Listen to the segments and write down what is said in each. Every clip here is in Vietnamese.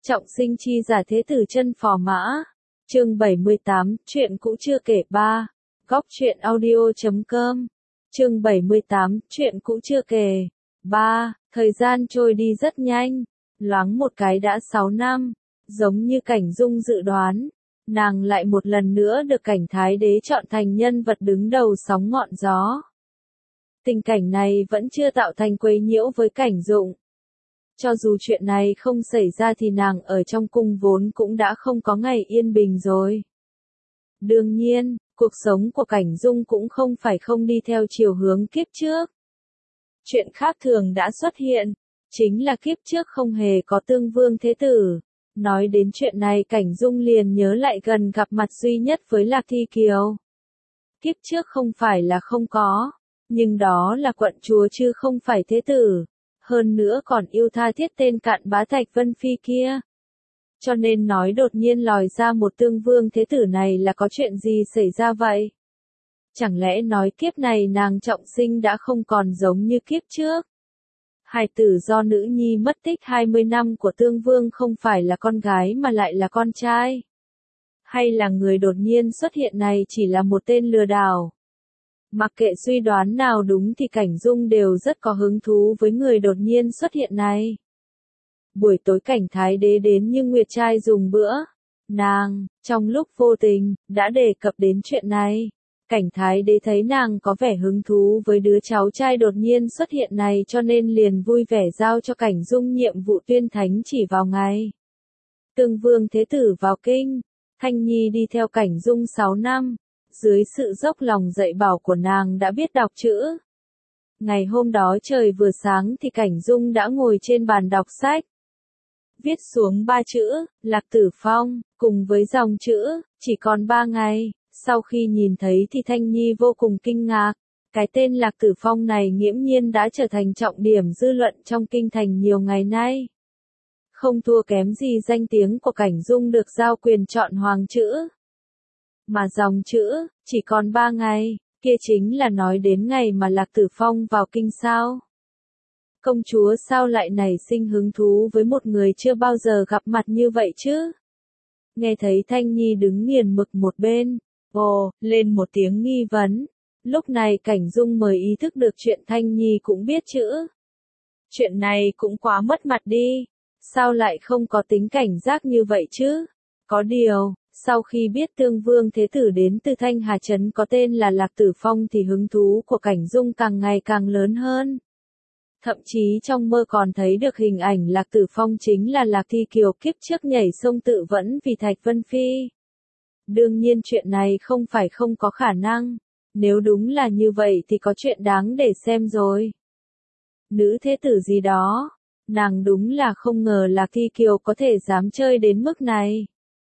Trọng sinh chi giả thế tử chân phò mã. Chương 78, chuyện cũ chưa kể 3. Góc truyện audio.com. Chương 78, chuyện cũ chưa kể 3. Thời gian trôi đi rất nhanh, loáng một cái đã 6 năm, giống như Cảnh Dung dự đoán, nàng lại một lần nữa được Cảnh Thái Đế chọn thành nhân vật đứng đầu sóng ngọn gió. Tình cảnh này vẫn chưa tạo thành quấy nhiễu với Cảnh Dụng. Cho dù chuyện này không xảy ra thì nàng ở trong cung vốn cũng đã không có ngày yên bình rồi. Đương nhiên, cuộc sống của Cảnh Dung cũng không phải không đi theo chiều hướng kiếp trước. Chuyện khác thường đã xuất hiện, chính là kiếp trước không hề có Tương Vương Thế Tử. Nói đến chuyện này Cảnh Dung liền nhớ lại gần gặp mặt duy nhất với Lạc Thi Kiều. Kiếp trước không phải là không có, nhưng đó là quận chúa chứ không phải thế tử. Hơn nữa còn yêu tha thiết tên Cạn Bá Thạch Vân Phi kia. Cho nên nói đột nhiên lòi ra một Tương Vương Thế Tử này là có chuyện gì xảy ra vậy? Chẳng lẽ nói kiếp này nàng trọng sinh đã không còn giống như kiếp trước? Hài tử do nữ nhi mất tích 20 năm của Tương Vương không phải là con gái mà lại là con trai? Hay là người đột nhiên xuất hiện này chỉ là một tên lừa đảo? Mặc kệ suy đoán nào đúng thì Cảnh Dung đều rất có hứng thú với người đột nhiên xuất hiện này. Buổi tối Cảnh Thái Đế đến như Nguyệt Trai dùng bữa. Nàng, trong lúc vô tình, đã đề cập đến chuyện này. Cảnh Thái Đế thấy nàng có vẻ hứng thú với đứa cháu trai đột nhiên xuất hiện này cho nên liền vui vẻ giao cho Cảnh Dung nhiệm vụ tuyên thánh chỉ vào ngày. Tương Vương Thế Tử vào kinh, Thanh Nhi đi theo Cảnh Dung 6 năm. Dưới sự dốc lòng dạy bảo của nàng đã biết đọc chữ. Ngày hôm đó trời vừa sáng thì Cảnh Dung đã ngồi trên bàn đọc sách. Viết xuống 3 chữ, Lạc Tử Phong, cùng với dòng chữ, chỉ còn 3 ngày. Sau khi nhìn thấy thì Thanh Nhi vô cùng kinh ngạc. Cái tên Lạc Tử Phong này nghiễm nhiên đã trở thành trọng điểm dư luận trong kinh thành nhiều ngày nay. Không thua kém gì danh tiếng của Cảnh Dung được giao quyền chọn hoàng chữ. Mà dòng chữ, chỉ còn 3 ngày, kia chính là nói đến ngày mà Lạc Tử Phong vào kinh sao. Công chúa sao lại nảy sinh hứng thú với một người chưa bao giờ gặp mặt như vậy chứ? Nghe thấy Thanh Nhi đứng nghiền mực một bên, lên một tiếng nghi vấn. Lúc này Cảnh Dung mới ý thức được chuyện Thanh Nhi cũng biết chữ. Chuyện này cũng quá mất mặt đi, sao lại không có tính cảnh giác như vậy chứ? Có điều, sau khi biết Tương Vương Thế Tử đến từ Thanh Hà Trấn có tên là Lạc Tử Phong thì hứng thú của Cảnh Dung càng ngày càng lớn hơn. Thậm chí trong mơ còn thấy được hình ảnh Lạc Tử Phong chính là Lạc Thi Kiều kiếp trước nhảy sông tự vẫn vì Thạch Vân Phi. Đương nhiên chuyện này không phải không có khả năng, nếu đúng là như vậy thì có chuyện đáng để xem rồi. Nữ thế tử gì đó, nàng đúng là không ngờ Lạc Thi Kiều có thể dám chơi đến mức này.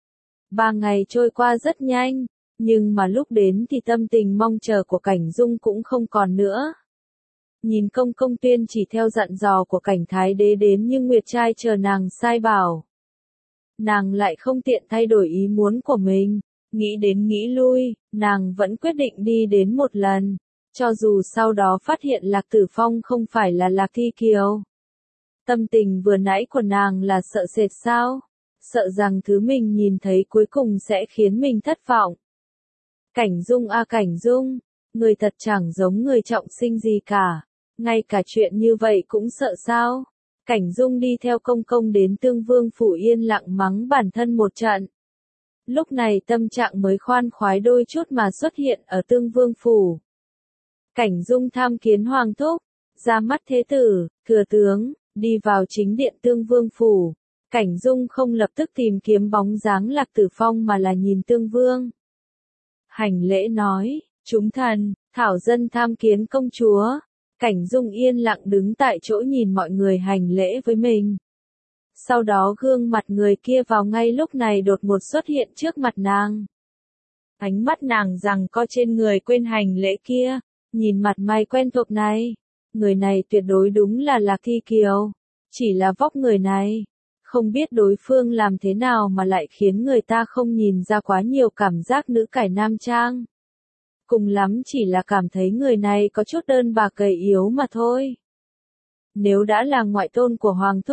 3 ngày trôi qua rất nhanh, nhưng mà lúc đến thì tâm tình mong chờ của Cảnh Dung cũng không còn nữa. Nhìn công tuyên chỉ theo dặn dò của Cảnh Thái Đế đến như Nguyệt Trai chờ nàng sai bảo. Nàng lại không tiện thay đổi ý muốn của mình, nghĩ đến nghĩ lui, nàng vẫn quyết định đi đến một lần, cho dù sau đó phát hiện Lạc Tử Phong không phải là Lạc Thi Kiều. Tâm tình vừa nãy của nàng là sợ sệt sao? Sợ rằng thứ mình nhìn thấy cuối cùng sẽ khiến mình thất vọng. Cảnh Dung à Cảnh Dung, người thật chẳng giống người trọng sinh gì cả, ngay cả chuyện như vậy cũng sợ sao? Cảnh Dung đi theo công đến Tương Vương phủ yên lặng mắng bản thân một trận. Lúc này tâm trạng mới khoan khoái đôi chút mà xuất hiện ở Tương Vương phủ. Cảnh Dung tham kiến hoàng thúc, ra mắt thế tử, thừa tướng, đi vào chính điện Tương Vương phủ. Cảnh Dung không lập tức tìm kiếm bóng dáng Lạc Tử Phong mà là nhìn Tương Vương. Hành lễ nói, chúng thần, thảo dân tham kiến công chúa. Cảnh Dung yên lặng đứng tại chỗ nhìn mọi người hành lễ với mình. Sau đó gương mặt người kia vào ngay lúc này đột ngột xuất hiện trước mặt nàng. Ánh mắt nàng giằng co trên người quên hành lễ kia, nhìn mặt mày quen thuộc này. Người này tuyệt đối đúng là Lạc Thi Kiều. Chỉ là vóc người này. Không biết đối phương làm thế nào mà lại khiến người ta không nhìn ra quá nhiều cảm giác nữ cải nam trang. Cùng lắm chỉ là cảm thấy người này có chút đơn bạc gầy yếu mà thôi. Nếu đã là ngoại tôn của Hoàng thúc,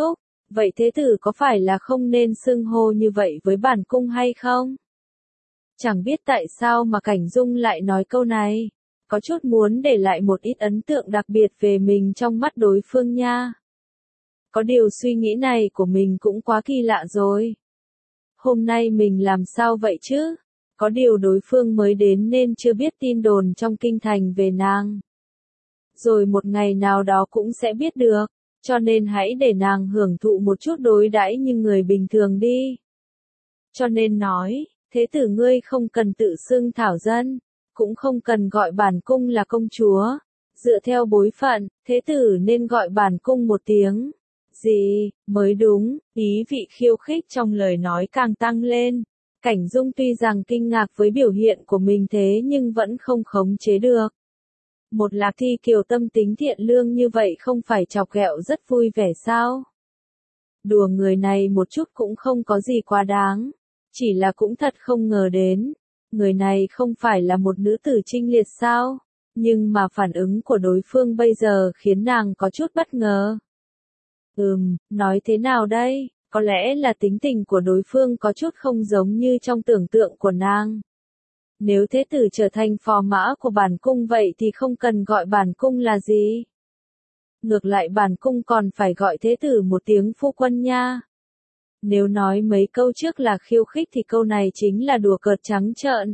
Vậy thế tử có phải là không nên xưng hô như vậy với bản cung hay không? Chẳng biết tại sao mà Cảnh Dung lại nói câu này. Có chút muốn để lại một ít ấn tượng đặc biệt về mình trong mắt đối phương nha. Có điều suy nghĩ này của mình cũng quá kỳ lạ rồi. Hôm nay mình làm sao vậy chứ? Có điều đối phương mới đến nên chưa biết tin đồn trong kinh thành về nàng. Rồi một ngày nào đó cũng sẽ biết được, cho nên hãy để nàng hưởng thụ một chút đối đãi như người bình thường đi. Cho nên nói, thế tử ngươi không cần tự xưng thảo dân, cũng không cần gọi bản cung là công chúa. Dựa theo bối phận, thế tử nên gọi bản cung một tiếng. Gì, mới đúng, ý vị khiêu khích trong lời nói càng tăng lên. Cảnh Dung tuy rằng kinh ngạc với biểu hiện của mình thế nhưng vẫn không khống chế được. Một Lạc Thi Kiều tâm tính thiện lương như vậy không phải chọc ghẹo rất vui vẻ sao? Đùa người này một chút cũng không có gì quá đáng. Chỉ là cũng thật không ngờ đến. Người này không phải là một nữ tử trinh liệt sao? Nhưng mà phản ứng của đối phương bây giờ khiến nàng có chút bất ngờ. Nói thế nào đây? Có lẽ là tính tình của đối phương có chút không giống như trong tưởng tượng của nàng. Nếu thế tử trở thành phò mã của bản cung vậy thì không cần gọi bản cung là gì. Ngược lại bản cung còn phải gọi thế tử một tiếng phu quân nha. Nếu nói mấy câu trước là khiêu khích thì câu này chính là đùa cợt trắng trợn.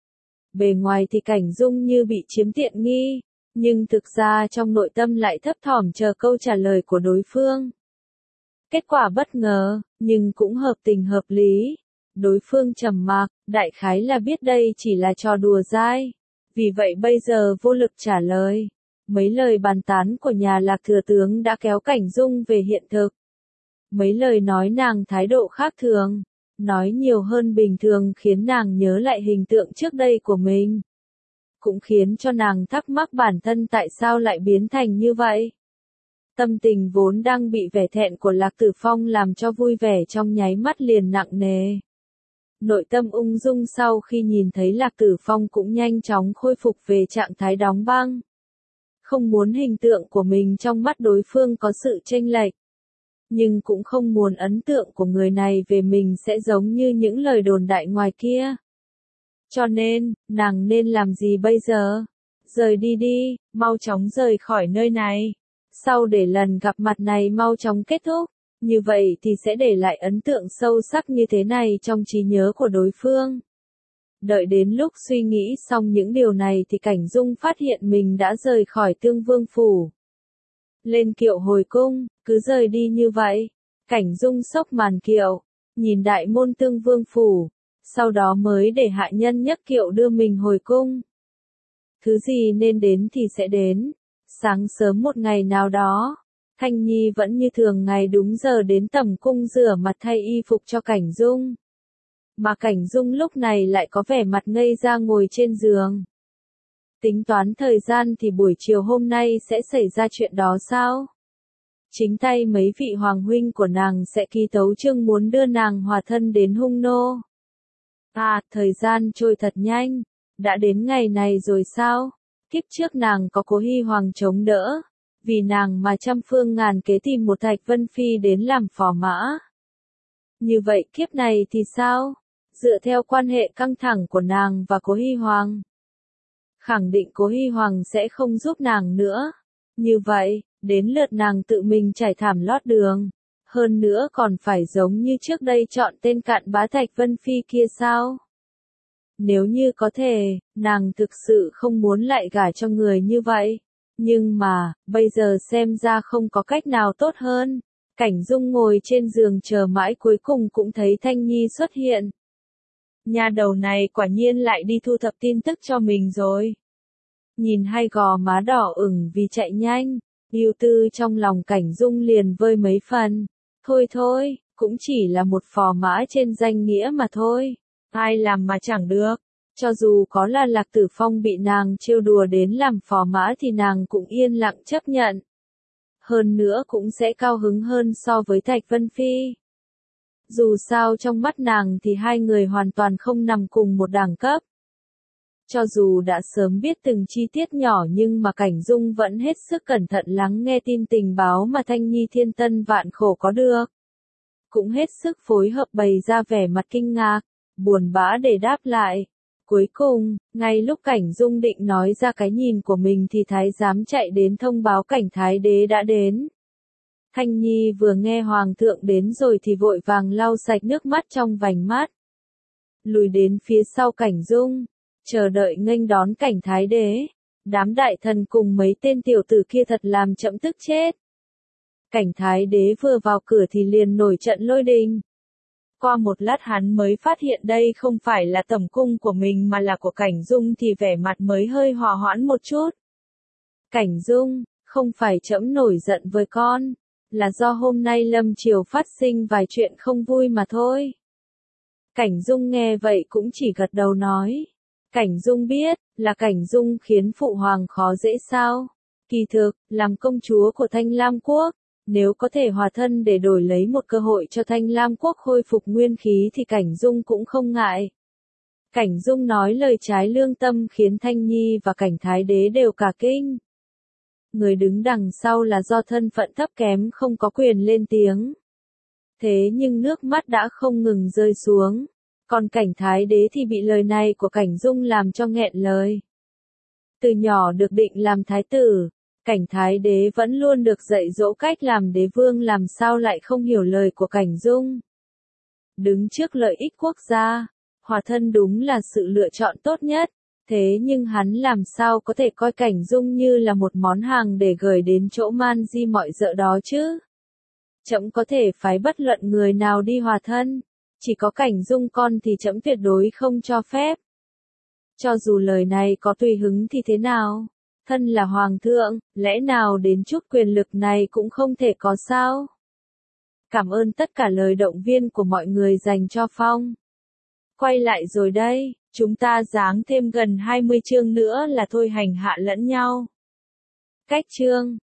Bề ngoài thì Cảnh Dung như bị chiếm tiện nghi, nhưng thực ra trong nội tâm lại thấp thỏm chờ câu trả lời của đối phương. Kết quả bất ngờ, nhưng cũng hợp tình hợp lý. Đối phương trầm mặc, đại khái là biết đây chỉ là trò đùa dai. Vì vậy bây giờ vô lực trả lời. Mấy lời bàn tán của nhà Lạc thừa tướng đã kéo Cảnh Dung về hiện thực. Mấy lời nói nàng thái độ khác thường, nói nhiều hơn bình thường khiến nàng nhớ lại hình tượng trước đây của mình. Cũng khiến cho nàng thắc mắc bản thân tại sao lại biến thành như vậy. Tâm tình vốn đang bị vẻ thẹn của Lạc Tử Phong làm cho vui vẻ trong nháy mắt liền nặng nề. Nội tâm ung dung sau khi nhìn thấy Lạc Tử Phong cũng nhanh chóng khôi phục về trạng thái đóng băng. Không muốn hình tượng của mình trong mắt đối phương có sự chênh lệch. Nhưng cũng không muốn ấn tượng của người này về mình sẽ giống như những lời đồn đại ngoài kia. Cho nên, nàng nên làm gì bây giờ? Rời đi đi, mau chóng rời khỏi nơi này. Sau để lần gặp mặt này mau chóng kết thúc, như vậy thì sẽ để lại ấn tượng sâu sắc như thế này trong trí nhớ của đối phương. Đợi đến lúc suy nghĩ xong những điều này thì Cảnh Dung phát hiện mình đã rời khỏi Tương Vương phủ. Lên kiệu hồi cung, cứ rời đi như vậy. Cảnh Dung xốc màn kiệu, nhìn đại môn Tương Vương phủ, sau đó mới để hạ nhân nhấc kiệu đưa mình hồi cung. Thứ gì nên đến thì sẽ đến. Sáng sớm một ngày nào đó, Thanh Nhi vẫn như thường ngày đúng giờ đến tầm cung rửa mặt thay y phục cho Cảnh Dung. Mà Cảnh Dung lúc này lại có vẻ mặt ngây ra ngồi trên giường. Tính toán thời gian thì buổi chiều hôm nay sẽ xảy ra chuyện đó sao? Chính tay mấy vị hoàng huynh của nàng sẽ ký tấu chương muốn đưa nàng hòa thân đến hung nô. Thời gian trôi thật nhanh. Đã đến ngày này rồi sao? Kiếp trước nàng có Cố Hy Hoàng chống đỡ. Vì nàng mà trăm phương ngàn kế tìm một Thạch Vân Phi đến làm phò mã. Như vậy kiếp này thì sao? Dựa theo quan hệ căng thẳng của nàng và Cố Hy Hoàng, khẳng định Cố Hy Hoàng sẽ không giúp nàng nữa. Như vậy, đến lượt nàng tự mình trải thảm lót đường. Hơn nữa còn phải giống như trước đây chọn tên cặn bá Thạch Vân Phi kia sao? Nếu như có thể, nàng thực sự không muốn lại gả cho người như vậy. Nhưng mà, bây giờ xem ra không có cách nào tốt hơn. Cảnh Dung ngồi trên giường chờ mãi cuối cùng cũng thấy Thanh Nhi xuất hiện. Nhà đầu này quả nhiên lại đi thu thập tin tức cho mình rồi. Nhìn hai gò má đỏ ửng vì chạy nhanh, ưu tư trong lòng Cảnh Dung liền vơi mấy phần. Thôi, cũng chỉ là một phò mã trên danh nghĩa mà thôi. Ai làm mà chẳng được. Cho dù có là Lạc Tử Phong bị nàng trêu đùa đến làm phò mã thì nàng cũng yên lặng chấp nhận. Hơn nữa cũng sẽ cao hứng hơn so với Thạch Vân Phi. Dù sao trong mắt nàng thì hai người hoàn toàn không nằm cùng một đẳng cấp. Cho dù đã sớm biết từng chi tiết nhỏ nhưng mà Cảnh Dung vẫn hết sức cẩn thận lắng nghe tin tình báo mà Thanh Nhi thiên tân vạn khổ có được. cũng hết sức phối hợp bày ra vẻ mặt kinh ngạc, buồn bã để đáp lại. Cuối cùng, ngay lúc Cảnh Dung định nói ra cái nhìn của mình thì thái giám chạy đến thông báo Cảnh Thái Đế đã đến. Thanh Nhi vừa nghe Hoàng thượng đến rồi thì vội vàng lau sạch nước mắt trong vành mắt. Lùi đến phía sau Cảnh Dung, chờ đợi nghênh đón Cảnh Thái Đế. Đám đại thần cùng mấy tên tiểu tử kia thật làm chậm tức chết. Cảnh Thái Đế vừa vào cửa thì liền nổi trận lôi đình. Qua một lát hắn mới phát hiện đây không phải là tẩm cung của mình mà là của Cảnh Dung thì vẻ mặt mới hơi hòa hoãn một chút. Cảnh Dung, không phải trẫm nổi giận với con, là do hôm nay lâm triều phát sinh vài chuyện không vui mà thôi. Cảnh Dung nghe vậy cũng chỉ gật đầu nói. Cảnh Dung biết, là Cảnh Dung khiến phụ hoàng khó dễ sao. Kỳ thực, làm công chúa của Thanh Lam Quốc, nếu có thể hòa thân để đổi lấy một cơ hội cho Thanh Lam Quốc khôi phục nguyên khí thì Cảnh Dung cũng không ngại. Cảnh Dung nói lời trái lương tâm khiến Thanh Nhi và Cảnh Thái Đế đều cả kinh. Người đứng đằng sau là do thân phận thấp kém không có quyền lên tiếng. Thế nhưng nước mắt đã không ngừng rơi xuống. Còn Cảnh Thái Đế thì bị lời này của Cảnh Dung làm cho nghẹn lời. Từ nhỏ được định làm thái tử, Cảnh Thái Đế vẫn luôn được dạy dỗ cách làm đế vương, làm sao lại không hiểu lời của Cảnh Dung. Đứng trước lợi ích quốc gia, hòa thân đúng là sự lựa chọn tốt nhất, thế nhưng hắn làm sao có thể coi Cảnh Dung như là một món hàng để gửi đến chỗ man di mọi dợ đó chứ. Trẫm có thể phái bất luận người nào đi hòa thân, chỉ có Cảnh Dung con thì trẫm tuyệt đối không cho phép. Cho dù lời này có tùy hứng thì thế nào? Thân là hoàng thượng, lẽ nào đến chút quyền lực này cũng không thể có sao? Cảm ơn tất cả lời động viên của mọi người dành cho Phong. Quay lại rồi đây, chúng ta giáng thêm gần 20 chương nữa là thôi hành hạ lẫn nhau. Cách chương